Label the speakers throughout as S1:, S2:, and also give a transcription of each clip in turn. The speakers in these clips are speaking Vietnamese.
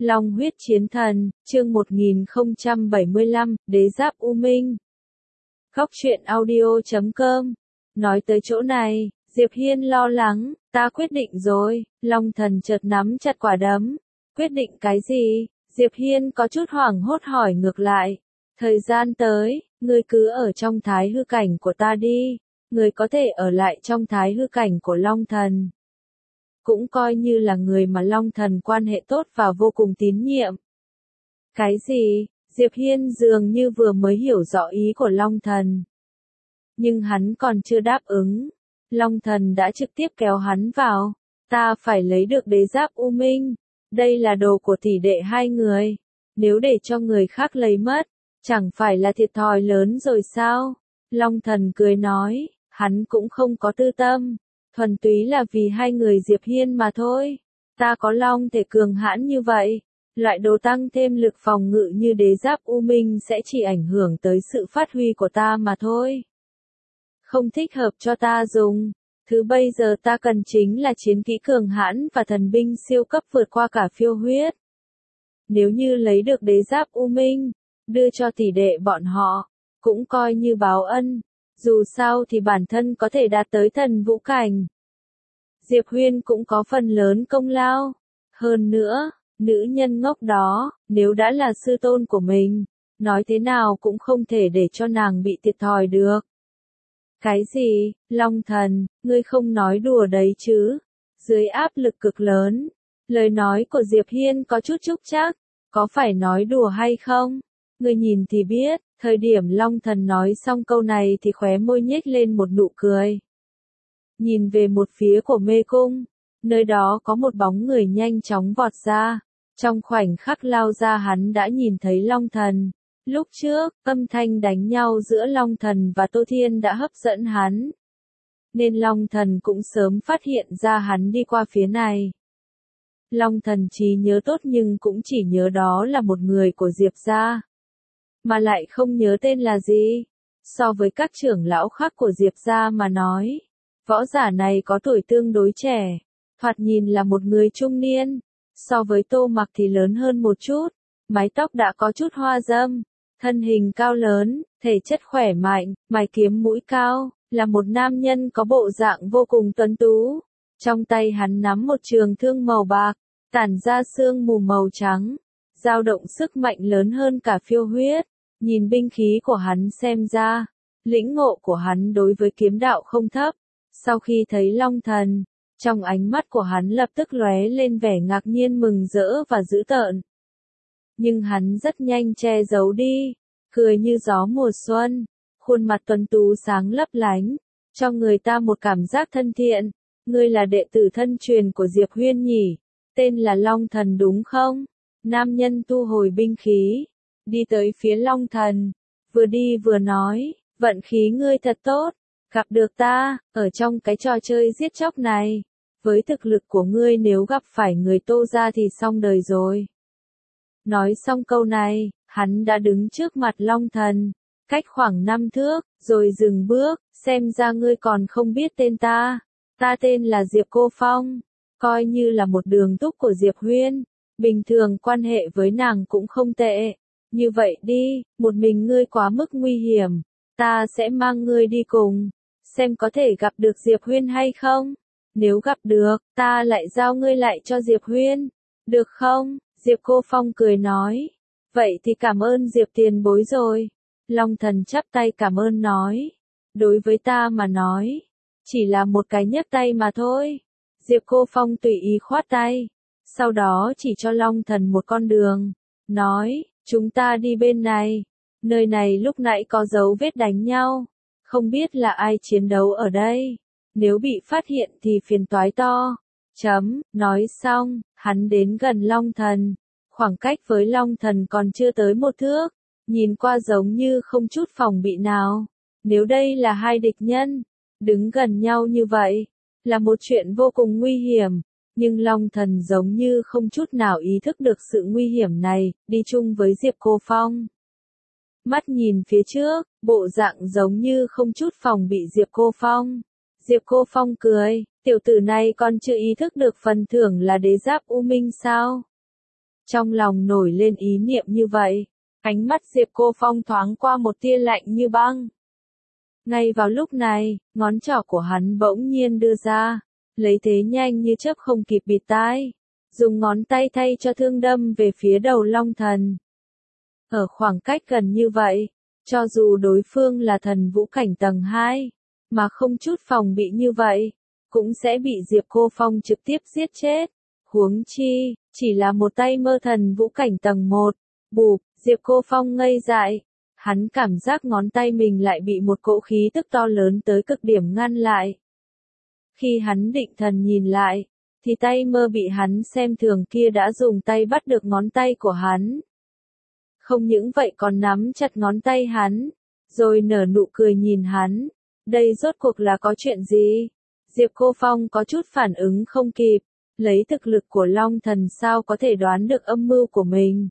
S1: Long huyết chiến thần, chương 1075, đế giáp U Minh. Góc truyện audio.com. Nói tới chỗ này, Diệp Hiên lo lắng, ta quyết định rồi. Long thần chợt nắm chặt quả đấm. Quyết định cái gì? Diệp Hiên có chút hoảng hốt hỏi ngược lại. Thời gian tới, ngươi cứ ở trong thái hư cảnh của ta đi. Ngươi có thể ở lại trong thái hư cảnh của Long thần. Cũng coi như là người mà Long thần quan hệ tốt và vô cùng tín nhiệm. Cái gì? Diệp Hiên dường như vừa mới hiểu rõ ý của Long thần. Nhưng hắn còn chưa đáp ứng. Long thần đã trực tiếp kéo hắn vào. Ta phải lấy được đế giáp U Minh. Đây là đồ của tỷ đệ hai người. Nếu để cho người khác lấy mất, chẳng phải là thiệt thòi lớn rồi sao? Long thần cười nói, hắn cũng không có tư tâm. Thuần túy là vì hai người Diệp Hiên mà thôi. Ta có long thể cường hãn như vậy. Loại đồ tăng thêm lực phòng ngự như đế giáp U Minh sẽ chỉ ảnh hưởng tới sự phát huy của ta mà thôi. Không thích hợp cho ta dùng. Thứ bây giờ ta cần chính là chiến kỹ cường hãn và thần binh siêu cấp vượt qua cả phiêu huyết. Nếu như lấy được đế giáp U Minh, đưa cho tỷ đệ bọn họ, cũng coi như báo ân. Dù sao thì bản thân có thể đạt tới thần vũ cảnh. Diệp Huyên cũng có phần lớn công lao. Hơn nữa, nữ nhân ngốc đó, nếu đã là sư tôn của mình, nói thế nào cũng không thể để cho nàng bị thiệt thòi được. Cái gì, Long thần, ngươi không nói đùa đấy chứ? Dưới áp lực cực lớn, lời nói của Diệp Hiên có chút trúc trắc, có phải nói đùa hay không? Ngươi nhìn thì biết. Thời điểm Long thần nói xong câu này thì khóe môi nhếch lên một nụ cười. Nhìn về một phía của mê cung, nơi đó có một bóng người nhanh chóng vọt ra. Trong khoảnh khắc lao ra hắn đã nhìn thấy Long thần. Lúc trước, âm thanh đánh nhau giữa Long thần và Tô Thiên đã hấp dẫn hắn. Nên Long thần cũng sớm phát hiện ra hắn đi qua phía này. Long thần trí nhớ tốt nhưng cũng chỉ nhớ đó là một người của Diệp gia. Mà lại không nhớ tên là gì. So với các trưởng lão khác của Diệp gia mà nói, võ giả này có tuổi tương đối trẻ, thoạt nhìn là một người trung niên. So với Tô Mặc thì lớn hơn một chút, mái tóc đã có chút hoa râm, thân hình cao lớn, thể chất khỏe mạnh, mày kiếm mũi cao, là một nam nhân có bộ dạng vô cùng tuấn tú. Trong tay hắn nắm một trường thương màu bạc, tản ra sương mù màu trắng, dao động sức mạnh lớn hơn cả phiêu huyết. Nhìn binh khí của hắn xem ra, lĩnh ngộ của hắn đối với kiếm đạo không thấp. Sau khi thấy Long thần, trong ánh mắt của hắn lập tức lóe lên vẻ ngạc nhiên mừng rỡ và dữ tợn. Nhưng hắn rất nhanh che giấu đi, cười như gió mùa xuân, khuôn mặt tuấn tú sáng lấp lánh, cho người ta một cảm giác thân thiện. Ngươi là đệ tử thân truyền của Diệp Huyên nhỉ? Tên là Long thần đúng không? Nam nhân thu hồi binh khí, đi tới phía Long thần, vừa đi vừa nói, vận khí ngươi thật tốt, gặp được ta, ở trong cái trò chơi giết chóc này. Với thực lực của ngươi nếu gặp phải người Tô gia thì xong đời rồi. Nói xong câu này, hắn đã đứng trước mặt Long thần, cách khoảng 5 thước, rồi dừng bước, xem ra ngươi còn không biết tên ta. Ta tên là Diệp Cô Phong, coi như là một đường túc của Diệp Huyên, bình thường quan hệ với nàng cũng không tệ. Như vậy đi, một mình ngươi quá mức nguy hiểm, ta sẽ mang ngươi đi cùng, xem có thể gặp được Diệp Huyên hay không. Nếu gặp được, ta lại giao ngươi lại cho Diệp Huyên, được không? Diệp Cô Phong cười nói, vậy thì cảm ơn Diệp tiền bối rồi. Long thần chắp tay cảm ơn nói, đối với ta mà nói, chỉ là một cái nhấc tay mà thôi. Diệp Cô Phong tùy ý khoát tay, sau đó chỉ cho Long thần một con đường, nói, chúng ta đi bên này, nơi này lúc nãy có dấu vết đánh nhau, không biết là ai chiến đấu ở đây, nếu bị phát hiện thì phiền toái to. Nói xong, hắn đến gần Long thần, khoảng cách với Long thần còn chưa tới 1 thước, nhìn qua giống như không chút phòng bị nào. Nếu đây là hai địch nhân, đứng gần nhau như vậy, là một chuyện vô cùng nguy hiểm. Nhưng Long thần giống như không chút nào ý thức được sự nguy hiểm này, đi chung với Diệp Cô Phong. Mắt nhìn phía trước, bộ dạng giống như không chút phòng bị Diệp Cô Phong. Diệp Cô Phong cười, tiểu tử này còn chưa ý thức được phần thưởng là đế giáp U Minh sao? Trong lòng nổi lên ý niệm như vậy, ánh mắt Diệp Cô Phong thoáng qua một tia lạnh như băng. Ngay vào lúc này, ngón trỏ của hắn bỗng nhiên đưa ra, lấy thế nhanh như chớp không kịp bịt tai, dùng ngón tay thay cho thương đâm về phía đầu Long Thần. Ở khoảng cách gần như vậy, cho dù đối phương là thần vũ cảnh tầng 2, mà không chút phòng bị như vậy, cũng sẽ bị Diệp Cô Phong trực tiếp giết chết. Huống chi, chỉ là một tay mơ thần vũ cảnh tầng 1, bụp, Diệp Cô Phong ngây dại. Hắn cảm giác ngón tay mình lại bị một cỗ khí tức to lớn tới cực điểm ngăn lại. Khi hắn định thần nhìn lại, thì tay mơ bị hắn xem thường kia đã dùng tay bắt được ngón tay của hắn. Không những vậy còn nắm chặt ngón tay hắn, rồi nở nụ cười nhìn hắn. Đây rốt cuộc là có chuyện gì? Diệp Cô Phong có chút phản ứng không kịp, lấy thực lực của Long Thần sao có thể đoán được âm mưu của mình.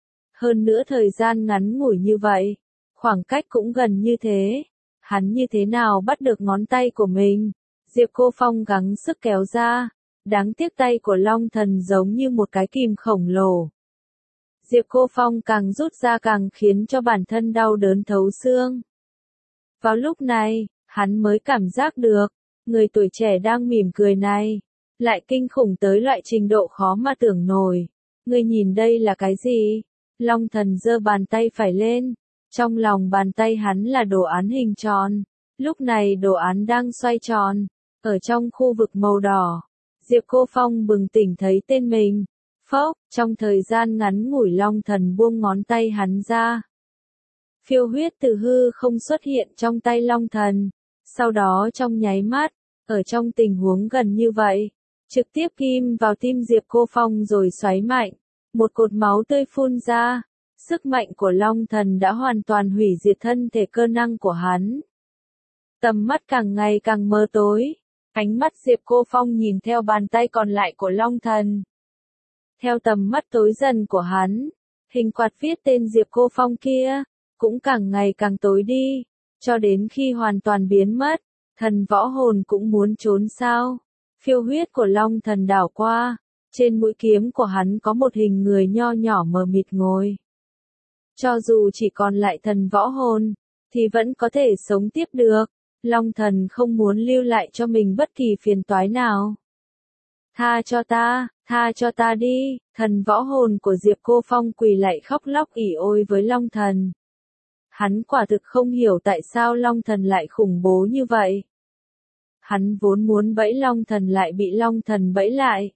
S1: Hơn nữa thời gian ngắn ngủi như vậy, khoảng cách cũng gần như thế, hắn như thế nào bắt được ngón tay của mình? Diệp Cô Phong gắng sức kéo ra, đáng tiếc tay của Long Thần giống như một cái kìm khổng lồ. Diệp Cô Phong càng rút ra càng khiến cho bản thân đau đớn thấu xương. Vào lúc này, hắn mới cảm giác được, người tuổi trẻ đang mỉm cười này, lại kinh khủng tới loại trình độ khó mà tưởng nổi. Ngươi nhìn đây là cái gì? Long Thần giơ bàn tay phải lên, trong lòng bàn tay hắn là đồ án hình tròn, lúc này đồ án đang xoay tròn, ở trong khu vực màu đỏ. Diệp Cô Phong bừng tỉnh thấy tên mình. Phốc, trong thời gian ngắn ngủi Long Thần buông ngón tay hắn ra. Phiêu huyết từ hư không xuất hiện trong tay Long Thần, sau đó trong nháy mắt, ở trong tình huống gần như vậy, trực tiếp kim vào tim Diệp Cô Phong rồi xoáy mạnh, một cột máu tươi phun ra, sức mạnh của Long Thần đã hoàn toàn hủy diệt thân thể cơ năng của hắn. Tầm mắt càng ngày càng mờ tối, ánh mắt Diệp Cô Phong nhìn theo bàn tay còn lại của Long Thần. Theo tầm mắt tối dần của hắn, hình quạt viết tên Diệp Cô Phong kia, cũng càng ngày càng tối đi, cho đến khi hoàn toàn biến mất, thần võ hồn cũng muốn trốn sao. Phiêu huyết của Long Thần đảo qua, trên mũi kiếm của hắn có một hình người nho nhỏ mờ mịt ngồi. Cho dù chỉ còn lại thần võ hồn, thì vẫn có thể sống tiếp được, Long Thần không muốn lưu lại cho mình bất kỳ phiền toái nào. Tha cho ta đi, thần võ hồn của Diệp Cô Phong quỳ lại khóc lóc ỉ ôi với Long Thần. Hắn quả thực không hiểu tại sao Long Thần lại khủng bố như vậy. Hắn vốn muốn bẫy Long Thần lại bị Long Thần bẫy lại.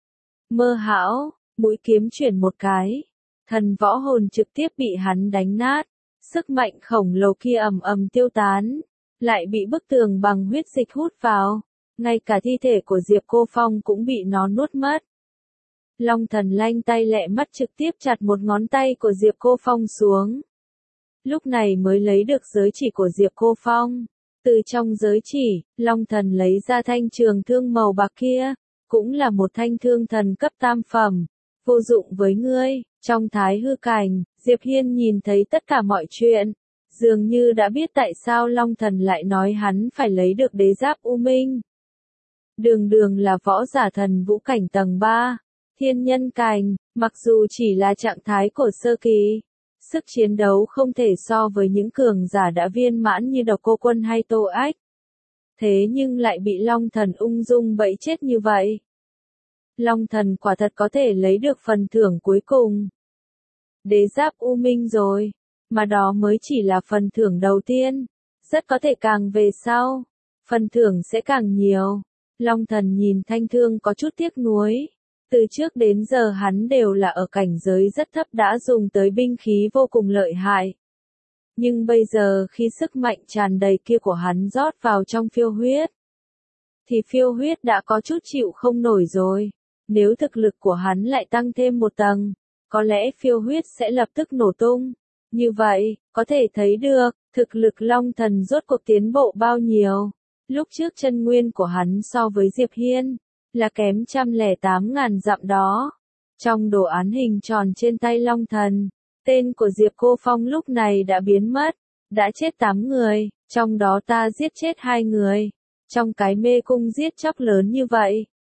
S1: Mơ hão, mũi kiếm chuyển một cái, thần võ hồn trực tiếp bị hắn đánh nát, sức mạnh khổng lồ kia ầm ầm tiêu tán, lại bị bức tường bằng huyết dịch hút vào, ngay cả thi thể của Diệp Cô Phong cũng bị nó nuốt mất. Long Thần lanh tay lẹ mắt trực tiếp chặt một ngón tay của Diệp Cô Phong xuống. Lúc này mới lấy được giới chỉ của Diệp Cô Phong. Từ trong giới chỉ, Long Thần lấy ra thanh trường thương màu bạc kia, cũng là một thanh thương thần cấp tam phẩm, vô dụng với ngươi. Trong thái hư cảnh, Diệp Hiên nhìn thấy tất cả mọi chuyện, dường như đã biết tại sao Long Thần lại nói hắn phải lấy được đế giáp U Minh. Đường đường là võ giả thần vũ cảnh tầng 3, thiên nhân cảnh, mặc dù chỉ là trạng thái của sơ kỳ, sức chiến đấu không thể so với những cường giả đã viên mãn như Độc Cô Quân hay Tô Ách. Thế nhưng lại bị Long Thần ung dung bẫy chết như vậy. Long Thần quả thật có thể lấy được phần thưởng cuối cùng. Đế giáp U Minh rồi, mà đó mới chỉ là phần thưởng đầu tiên, rất có thể càng về sau, phần thưởng sẽ càng nhiều. Long Thần nhìn thanh thương có chút tiếc nuối. Từ trước đến giờ hắn đều là ở cảnh giới rất thấp đã dùng tới binh khí vô cùng lợi hại. Nhưng bây giờ khi sức mạnh tràn đầy kia của hắn rót vào trong phiêu huyết, thì phiêu huyết đã có chút chịu không nổi rồi. Nếu thực lực của hắn lại tăng thêm một tầng, có lẽ phiêu huyết sẽ lập tức nổ tung. Như vậy, có thể thấy được, thực lực Long Thần rốt cuộc tiến bộ bao nhiêu. Lúc trước chân nguyên của hắn so với Diệp Hiên, là kém 108.000 dặm đó. Trong đồ án hình tròn trên tay Long Thần, tên của Diệp Cô Phong lúc này đã biến mất, đã chết 8 người, trong đó ta giết chết 2 người. Trong cái mê cung giết chóc lớn như vậy,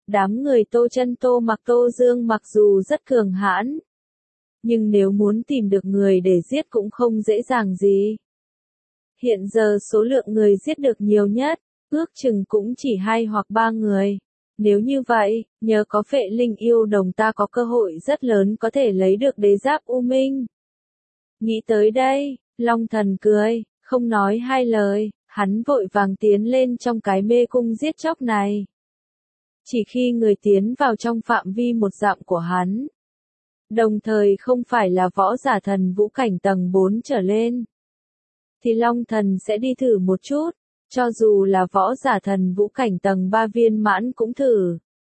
S1: Đám người Tô Chân Tô Mặc Tô Dương mặc dù rất cường hãn, nhưng nếu muốn tìm được người để giết cũng không dễ dàng gì. Hiện giờ số lượng người giết được nhiều nhất, ước chừng cũng chỉ 2 hoặc 3 người. Nếu như vậy, nhờ có Phệ Linh yêu đồng ta có cơ hội rất lớn có thể lấy được đế giáp U Minh. Nghĩ tới đây, Long Thần cười, không nói hai lời, hắn vội vàng tiến lên trong cái mê cung giết chóc này. Chỉ khi người tiến vào trong phạm vi một dặm của hắn, đồng thời không phải là võ giả thần vũ cảnh tầng 4 trở lên, thì Long Thần sẽ đi thử một chút, cho dù là võ giả thần vũ cảnh tầng 3 viên mãn cũng thử.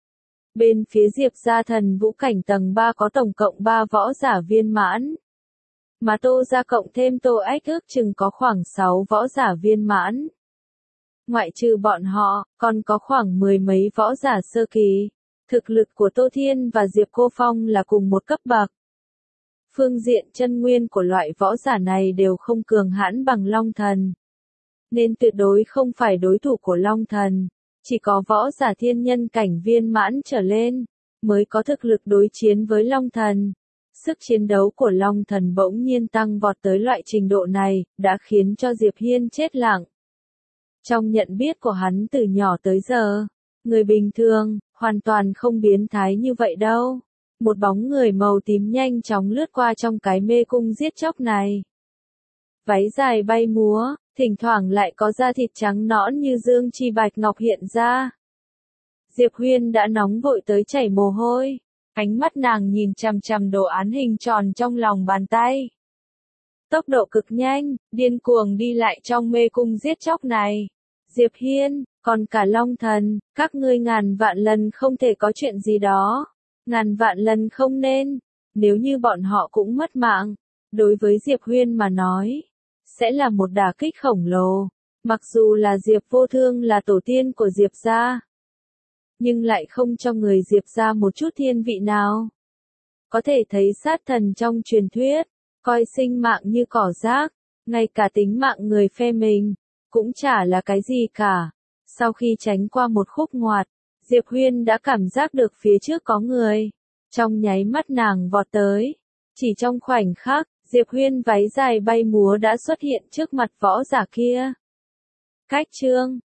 S1: Bên phía Diệp gia thần vũ cảnh tầng 3 có tổng cộng 3 võ giả viên mãn, mà Tô gia cộng thêm Tô Ách ước chừng có khoảng 6 võ giả viên mãn. Ngoại trừ bọn họ, còn có khoảng 10 mấy võ giả sơ kỳ. Thực lực của Tô Thiên và Diệp Cô Phong là cùng một cấp bậc. Phương diện chân nguyên của loại võ giả này đều không cường hãn bằng Long Thần, nên tuyệt đối không phải đối thủ của Long Thần. Chỉ có võ giả thiên nhân cảnh viên mãn trở lên, mới có thực lực đối chiến với Long Thần. Sức chiến đấu của Long Thần bỗng nhiên tăng vọt tới loại trình độ này, đã khiến cho Diệp Hiên chết lặng. Trong nhận biết của hắn từ nhỏ tới giờ, người bình thường, hoàn toàn không biến thái như vậy đâu. Một bóng người màu tím nhanh chóng lướt qua trong cái mê cung giết chóc này. Váy dài bay múa, thỉnh thoảng lại có da thịt trắng nõn như dương chi bạch ngọc hiện ra. Diệp Huyên đã nóng vội tới chảy mồ hôi, ánh mắt nàng nhìn chằm chằm đồ án hình tròn trong lòng bàn tay. Tốc độ cực nhanh, điên cuồng đi lại trong mê cung giết chóc này. Diệp Hiên, còn cả Long Thần, các ngươi ngàn vạn lần không thể có chuyện gì đó. Ngàn vạn lần không nên, nếu như bọn họ cũng mất mạng, đối với Diệp Huyên mà nói, sẽ là một đả kích khổng lồ. Mặc dù là Diệp Vô Thương là tổ tiên của Diệp gia, nhưng lại không cho người Diệp gia một chút thiên vị nào. Có thể thấy sát thần trong truyền thuyết, coi sinh mạng như cỏ rác, ngay cả tính mạng người phe mình, cũng chả là cái gì cả. Sau khi tránh qua một khúc ngoặt, Diệp Huyên đã cảm giác được phía trước có người. Trong nháy mắt nàng vọt tới. Chỉ trong khoảnh khắc, Diệp Huyên váy dài bay múa đã xuất hiện trước mặt võ giả kia. Cách chương